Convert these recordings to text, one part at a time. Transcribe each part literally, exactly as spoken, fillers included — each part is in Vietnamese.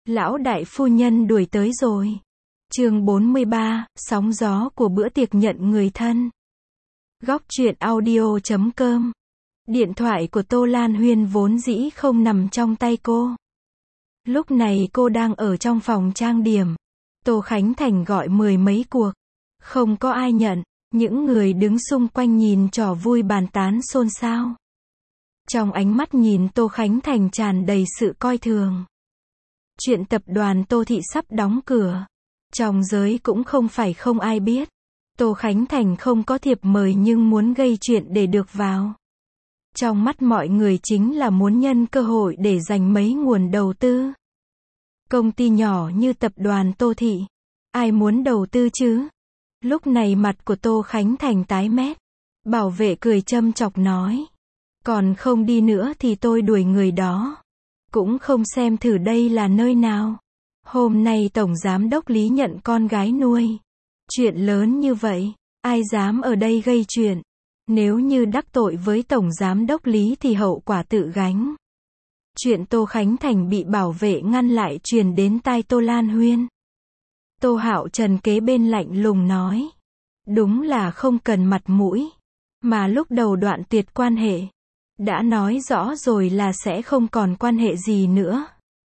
Lão đại phu nhân đuổi tới rồi. Chương bốn mươi ba, sóng gió của bữa tiệc nhận người thân. Góc truyện audio chấm com. Điện thoại của Tô Lan Huyên vốn dĩ không nằm trong tay cô. Lúc này cô đang ở trong phòng trang điểm. Tô Khánh Thành gọi mười mấy cuộc. Không có ai nhận. Những người đứng xung quanh nhìn trò vui bàn tán xôn xao. Trong ánh mắt nhìn Tô Khánh Thành tràn đầy sự coi thường. Chuyện tập đoàn Tô Thị sắp đóng cửa. Trong giới cũng không phải không ai biết. Tô Khánh Thành không có thiệp mời nhưng muốn gây chuyện để được vào. Trong mắt mọi người chính là muốn nhân cơ hội để giành mấy nguồn đầu tư. Công ty nhỏ như tập đoàn Tô Thị. Ai muốn đầu tư chứ? Lúc này mặt của Tô Khánh Thành tái mét. Bảo vệ cười châm chọc nói. Còn không đi nữa thì tôi đuổi người đó. Cũng không xem thử đây là nơi nào. Hôm nay Tổng Giám đốc Lý nhận con gái nuôi. Chuyện lớn như vậy, ai dám ở đây gây chuyện. Nếu như đắc tội với Tổng Giám đốc Lý thì hậu quả tự gánh. Chuyện Tô Khánh Thành bị bảo vệ ngăn lại truyền đến tai Tô Lan Huyên. Tô Hạo Trần kế bên lạnh lùng nói. Đúng là không cần mặt mũi. Mà lúc đầu đoạn tuyệt quan hệ. Đã nói rõ rồi là sẽ không còn quan hệ gì nữa.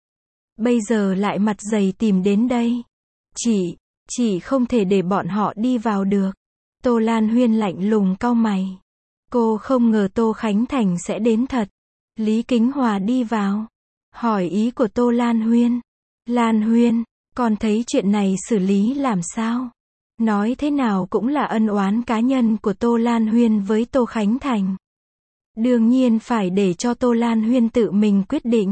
Bây giờ lại mặt dày tìm đến đây. Chỉ, chỉ không thể để bọn họ đi vào được. Tô Lan Huyên lạnh lùng cau mày. Cô không ngờ Tô Khánh Thành sẽ đến thật. Lý Kính Hòa đi vào. Hỏi ý của Tô Lan Huyên. Lan Huyên, con thấy chuyện này xử lý làm sao? Nói thế nào cũng là ân oán cá nhân của Tô Lan Huyên với Tô Khánh Thành. Đương nhiên phải để cho Tô Lan Huyên tự mình quyết định.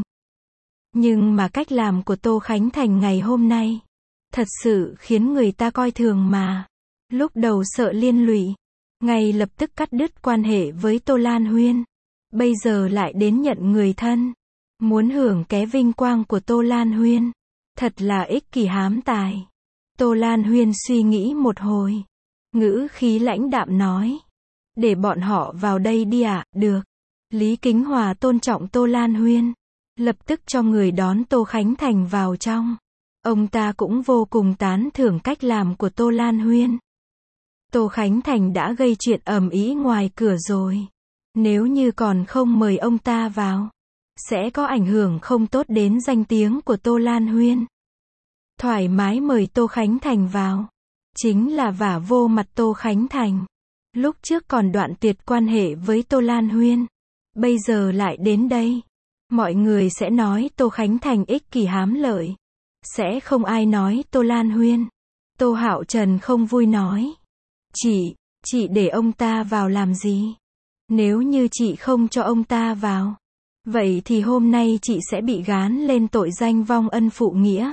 Nhưng mà cách làm của Tô Khánh Thành ngày hôm nay, thật sự khiến người ta coi thường mà. Lúc đầu sợ liên lụy, ngay lập tức cắt đứt quan hệ với Tô Lan Huyên. Bây giờ lại đến nhận người thân. Muốn hưởng ké vinh quang của Tô Lan Huyên. Thật là ích kỷ hám tài. Tô Lan Huyên suy nghĩ một hồi. Ngữ khí lãnh đạm nói. Để bọn họ vào đây đi ạ, à? Được. Lý Kính Hòa tôn trọng Tô Lan Huyên. Lập tức cho người đón Tô Khánh Thành vào trong. Ông ta cũng vô cùng tán thưởng cách làm của Tô Lan Huyên. Tô Khánh Thành đã gây chuyện ầm ĩ ngoài cửa rồi. Nếu như còn không mời ông ta vào, sẽ có ảnh hưởng không tốt đến danh tiếng của Tô Lan Huyên. Thoải mái mời Tô Khánh Thành vào. Chính là vả vô mặt Tô Khánh Thành. Lúc trước còn đoạn tuyệt quan hệ với Tô Lan Huyên. Bây giờ lại đến đây. Mọi người sẽ nói Tô Khánh Thành ích kỷ hám lợi. Sẽ không ai nói Tô Lan Huyên. Tô Hạo Trần không vui nói. Chị, chị để ông ta vào làm gì? Nếu như chị không cho ông ta vào, vậy thì hôm nay chị sẽ bị gán lên tội danh vong ân phụ nghĩa.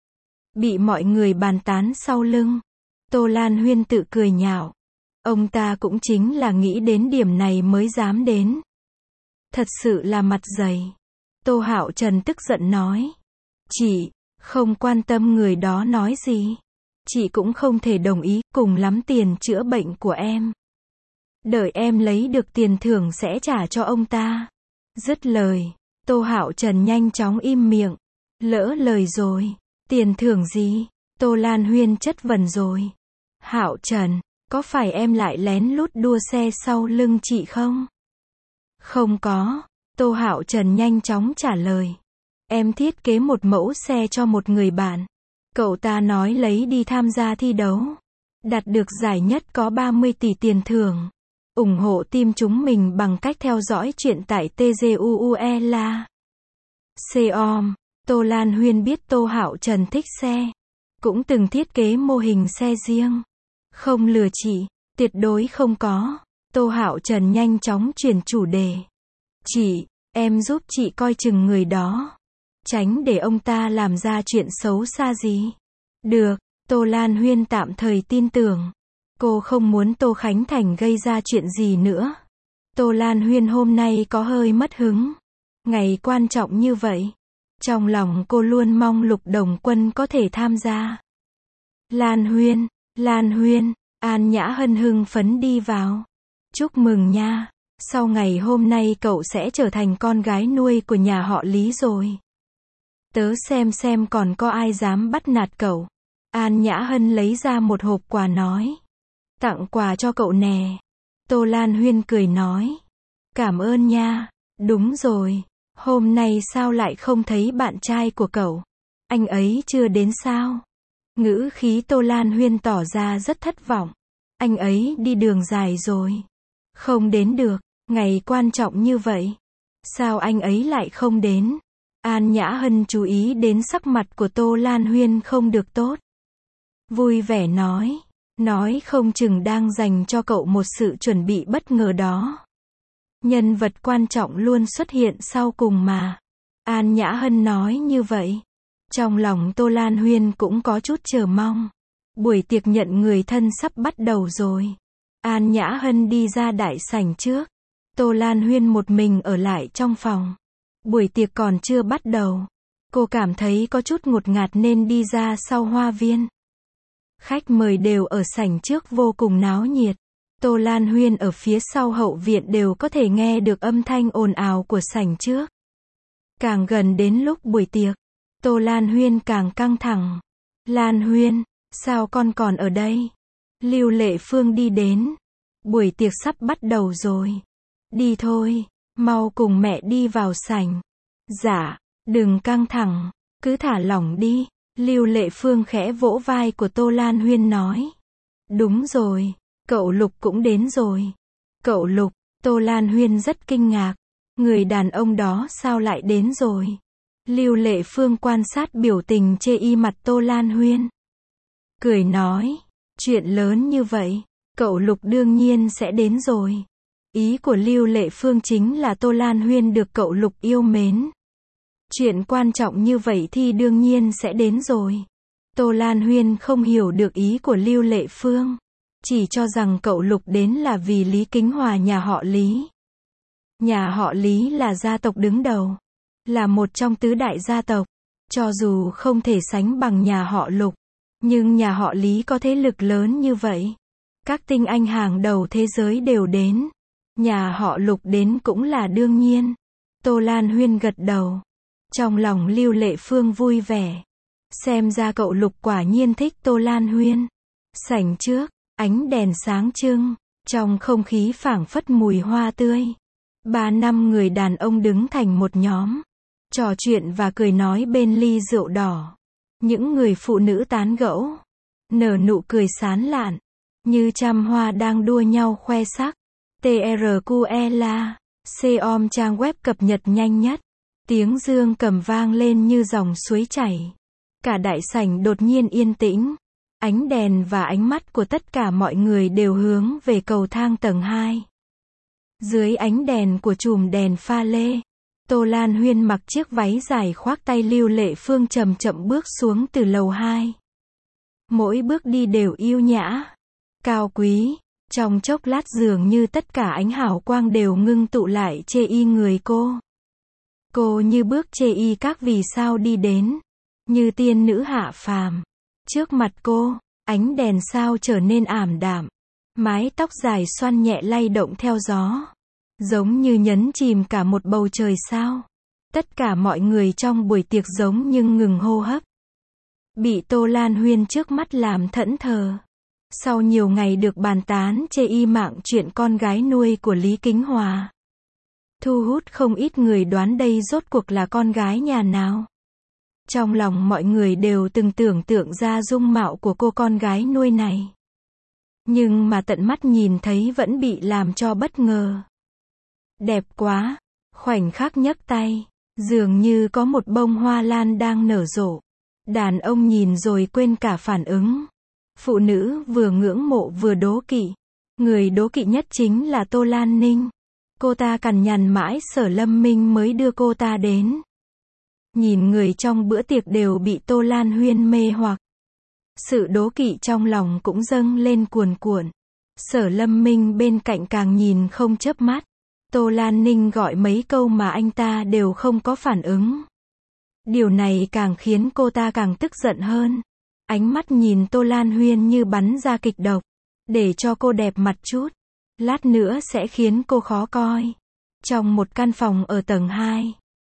Bị mọi người bàn tán sau lưng. Tô Lan Huyên tự cười nhạo. Ông ta cũng chính là nghĩ đến điểm này mới dám đến. Thật sự là mặt dày. Tô Hạo Trần tức giận nói. Chị, không quan tâm người đó nói gì. Chị cũng không thể đồng ý, cùng lắm tiền chữa bệnh của em. Đợi em lấy được tiền thưởng sẽ trả cho ông ta. Dứt lời, Tô Hạo Trần nhanh chóng im miệng. Lỡ lời rồi. Tiền thưởng gì? Tô Lan Huyên chất vấn rồi. Hạo Trần, có phải em lại lén lút đua xe sau lưng chị không? Không có. Tô Hạo Trần nhanh chóng trả lời. Em thiết kế một mẫu xe cho một người bạn. Cậu ta nói lấy đi tham gia thi đấu. Đạt được giải nhất có ba mươi tỷ tiền thưởng. ủng hộ team chúng mình bằng cách theo dõi chuyện tại tguela. Com. Tô Lan Huyên biết Tô Hạo Trần thích xe. Cũng từng thiết kế mô hình xe riêng. Không lừa chị. Tuyệt đối không có. Tô Hạo Trần nhanh chóng chuyển chủ đề. Chị, em giúp chị coi chừng người đó. Tránh để ông ta làm ra chuyện xấu xa gì. Được, Tô Lan Huyên tạm thời tin tưởng. Cô không muốn Tô Khánh Thành gây ra chuyện gì nữa. Tô Lan Huyên hôm nay có hơi mất hứng. Ngày quan trọng như vậy. Trong lòng cô luôn mong Lục Đồng Quân có thể tham gia. Lan Huyên, Lan Huyên, An Nhã Hân hưng phấn đi vào. Chúc mừng nha. Sau ngày hôm nay cậu sẽ trở thành con gái nuôi của nhà họ Lý rồi. Tớ xem xem còn có ai dám bắt nạt cậu. An Nhã Hân lấy ra một hộp quà nói. Tặng quà cho cậu nè. Tô Lan Huyên cười nói. Cảm ơn nha. Đúng rồi. Hôm nay sao lại không thấy bạn trai của cậu? Anh ấy chưa đến sao? Ngữ khí Tô Lan Huyên tỏ ra rất thất vọng. Anh ấy đi đường dài rồi. Không đến được. Ngày quan trọng như vậy. Sao anh ấy lại không đến? An Nhã Hân chú ý đến sắc mặt của Tô Lan Huyên không được tốt. Vui vẻ nói. Nói không chừng đang dành cho cậu một sự chuẩn bị bất ngờ đó. Nhân vật quan trọng luôn xuất hiện sau cùng mà. An Nhã Hân nói như vậy. Trong lòng Tô Lan Huyên cũng có chút chờ mong. Buổi tiệc nhận người thân sắp bắt đầu rồi. An Nhã Hân đi ra đại sảnh trước. Tô Lan Huyên một mình ở lại trong phòng. Buổi tiệc còn chưa bắt đầu. Cô cảm thấy có chút ngột ngạt nên đi ra sau hoa viên. Khách mời đều ở sảnh trước vô cùng náo nhiệt. Tô Lan Huyên ở phía sau hậu viện đều có thể nghe được âm thanh ồn ào của sảnh trước. Càng gần đến lúc buổi tiệc, Tô Lan Huyên càng căng thẳng. Lan Huyên, sao con còn ở đây? Lưu Lệ Phương đi đến. Buổi tiệc sắp bắt đầu rồi. Đi thôi, mau cùng mẹ đi vào sảnh. Dạ, đừng căng thẳng, cứ thả lỏng đi. Lưu Lệ Phương khẽ vỗ vai của Tô Lan Huyên nói. Đúng rồi, cậu Lục cũng đến rồi. Cậu Lục, Tô Lan Huyên rất kinh ngạc. Người đàn ông đó sao lại đến rồi? Lưu Lệ Phương quan sát biểu tình chê y mặt Tô Lan Huyên. Cười nói, chuyện lớn như vậy, cậu Lục đương nhiên sẽ đến rồi. Ý của Lưu Lệ Phương chính là Tô Lan Huyên được cậu Lục yêu mến. Chuyện quan trọng như vậy thì đương nhiên sẽ đến rồi. Tô Lan Huyên không hiểu được ý của Lưu Lệ Phương. Chỉ cho rằng cậu Lục đến là vì Lý Kính Hòa nhà họ Lý. Nhà họ Lý là gia tộc đứng đầu. Là một trong tứ đại gia tộc. Cho dù không thể sánh bằng nhà họ Lục. Nhưng nhà họ Lý có thế lực lớn như vậy. Các tinh anh hàng đầu thế giới đều đến. Nhà họ Lục đến cũng là đương nhiên. Tô Lan Huyên gật đầu. Trong lòng Lưu Lệ Phương vui vẻ. Xem ra cậu Lục quả nhiên thích Tô Lan Huyên. Sảnh trước, ánh đèn sáng trưng. Trong không khí phảng phất mùi hoa tươi. Ba năm người đàn ông đứng thành một nhóm. Trò chuyện và cười nói bên ly rượu đỏ. Những người phụ nữ tán gẫu. Nở nụ cười sán lạn. Như trăm hoa đang đua nhau khoe sắc. tê rờ quy lờ com trang web cập nhật nhanh nhất. Tiếng dương cầm vang lên như dòng suối chảy. Cả đại sảnh đột nhiên yên tĩnh. Ánh đèn và ánh mắt của tất cả mọi người đều hướng về cầu thang tầng hai. Dưới ánh đèn của chùm đèn pha lê, Tô Lan Huyên mặc chiếc váy dài khoác tay Lưu Lệ Phương chậm chậm bước xuống từ lầu hai. Mỗi bước đi đều yêu nhã, cao quý. Trong chốc lát dường như tất cả ánh hào quang đều ngưng tụ lại chê y người cô. Cô như bước chê y các vì sao đi đến. Như tiên nữ hạ phàm. Trước mặt cô, ánh đèn sao trở nên ảm đạm. Mái tóc dài xoăn nhẹ lay động theo gió. Giống như nhấn chìm cả một bầu trời sao. Tất cả mọi người trong buổi tiệc giống như ngừng hô hấp. Bị Tô Lan Huyên trước mắt làm thẫn thờ. Sau nhiều ngày được bàn tán chê y mạng chuyện con gái nuôi của Lý Kính Hòa. Thu hút không ít người đoán đây rốt cuộc là con gái nhà nào. Trong lòng mọi người đều từng tưởng tượng ra dung mạo của cô con gái nuôi này. Nhưng mà tận mắt nhìn thấy vẫn bị làm cho bất ngờ. Đẹp quá. Khoảnh khắc nhấc tay. Dường như có một bông hoa lan đang nở rộ. Đàn ông nhìn rồi quên cả phản ứng. Phụ nữ vừa ngưỡng mộ vừa đố kỵ. Người đố kỵ nhất chính là Tô Lan Ninh. Cô ta cằn nhằn mãi Sở Lâm Minh mới đưa cô ta đến. Nhìn người trong bữa tiệc đều bị Tô Lan Huyên mê hoặc. Sự đố kỵ trong lòng cũng dâng lên cuồn cuộn. Sở Lâm Minh bên cạnh càng nhìn không chớp mắt. Tô Lan Ninh gọi mấy câu mà anh ta đều không có phản ứng. Điều này càng khiến cô ta càng tức giận hơn. Ánh mắt nhìn Tô Lan Huyên như bắn ra kịch độc. Để cho cô đẹp mặt chút. Lát nữa sẽ khiến cô khó coi. Trong một căn phòng ở tầng hai.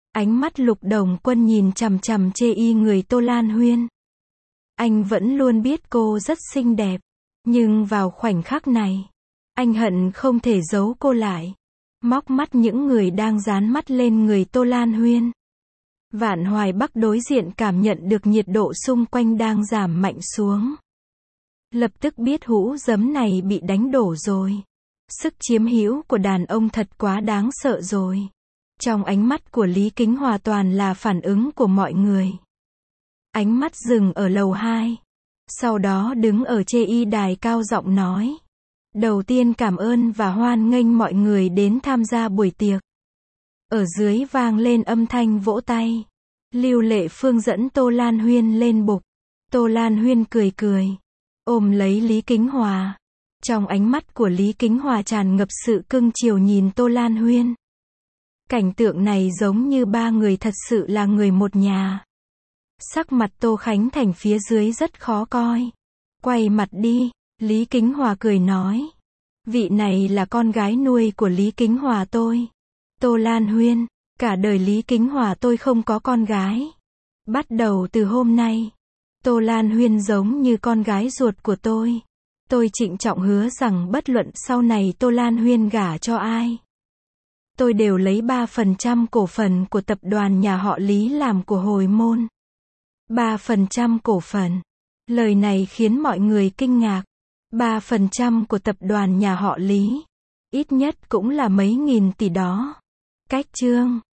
Ánh mắt Lục Đồng Quân nhìn chằm chằm chê y người Tô Lan Huyên. Anh vẫn luôn biết cô rất xinh đẹp, nhưng vào khoảnh khắc này, anh hận không thể giấu cô lại. Móc mắt những người đang dán mắt lên người Tô Lan Huyên. Vạn Hoài Bắc đối diện cảm nhận được nhiệt độ xung quanh đang giảm mạnh xuống. Lập tức biết hũ giấm này bị đánh đổ rồi. Sức chiếm hữu của đàn ông thật quá đáng sợ rồi. Trong ánh mắt của Lý Kính Hòa toàn là phản ứng của mọi người. Ánh mắt dừng ở lầu hai. Sau đó đứng ở chê y đài cao giọng nói. Đầu tiên cảm ơn và hoan nghênh mọi người đến tham gia buổi tiệc. Ở dưới vang lên âm thanh vỗ tay. Lưu Lệ Phương dẫn Tô Lan Huyên lên bục. Tô Lan Huyên cười cười, ôm lấy Lý Kính Hòa. Trong ánh mắt của Lý Kính Hòa tràn ngập sự cưng chiều nhìn Tô Lan Huyên. Cảnh tượng này giống như ba người thật sự là người một nhà. Sắc mặt Tô Khánh Thành phía dưới rất khó coi. Quay mặt đi, Lý Kính Hòa cười nói. Vị này là con gái nuôi của Lý Kính Hòa tôi. Tô Lan Huyên, cả đời Lý Kính Hòa tôi không có con gái. Bắt đầu từ hôm nay, Tô Lan Huyên giống như con gái ruột của tôi. Tôi trịnh trọng hứa rằng bất luận sau này Tô Lan Huyên gả cho ai, tôi đều lấy ba phần trăm cổ phần của tập đoàn nhà họ Lý làm của hồi môn. ba phần trăm cổ phần. Lời này khiến mọi người kinh ngạc. ba phần trăm của tập đoàn nhà họ Lý. Ít nhất cũng là mấy nghìn tỷ đó. Cách chương